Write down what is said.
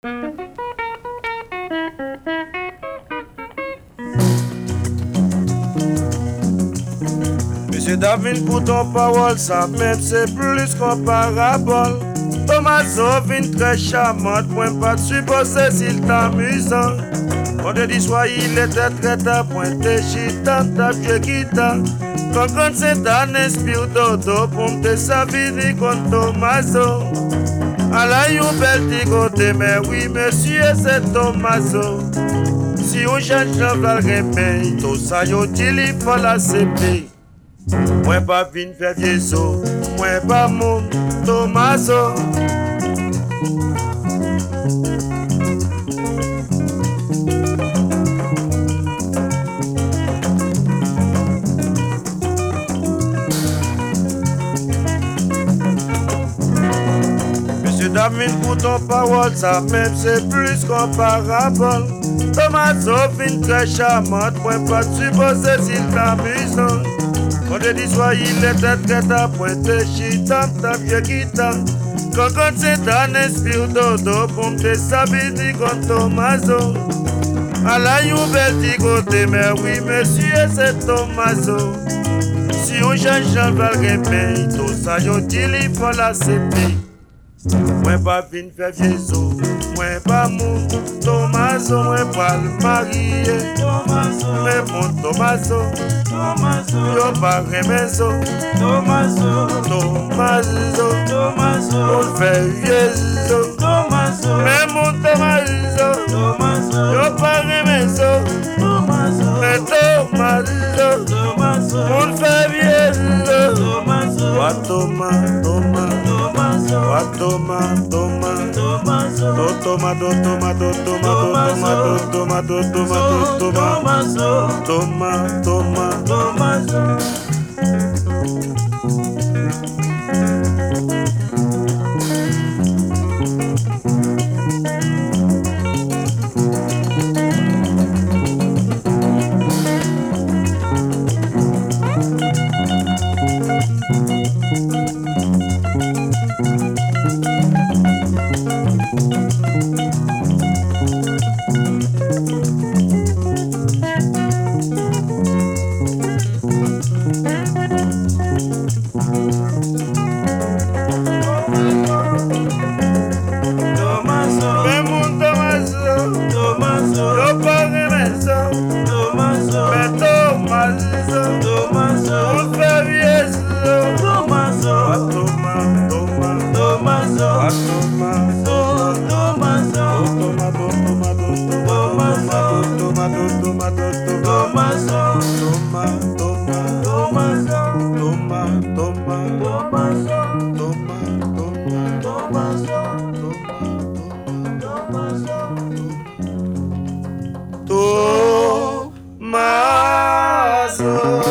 Monsieur David, pour ton parole, ça même c'est plus qu'un parabole. Thomaso vient très charmante, point pas de supposer s'il t'amusant. On te dit soit il était très tard, pointé chitant, ta vieux guitare. Quand c'est un esprit dodo, pour me saviner contre Thomaso. À la yon belle petit côté, mais oui monsieur c'est Thomaso. Si on change la valrepe, tout ça yo dit il faut la CP. Moi pas vin faire viezo, moi pas mon Thomaso. Monsieur David, pour ton parole, ça même c'est plus qu'un parabole. Thomaso vin très charmante, moi pas supposer s'il t'amusant. On te dit soit il était très tard, pointé chitant, ta vieux guitare. Quand c'est un esprit dodo, pour me sabiner contre Thomaso. À la yon belle petit côté, mais oui monsieur c'est Thomaso. Si on change le valrepe, tout ça yo dit il faut la CP. Moi pas vin faire viezo, moi pas mon Thomaso, moi pas le marié. Mais mon Thomaso, yo pas remezo. Thomaso, on fait viezo. Mais mon Thomaso, yo pas remezo. Mais Thomaso, on fait viezo. Wa Toma, Toma. Wa Toma, Toma, Toma, Toma, Toma, Toma. Thomaso.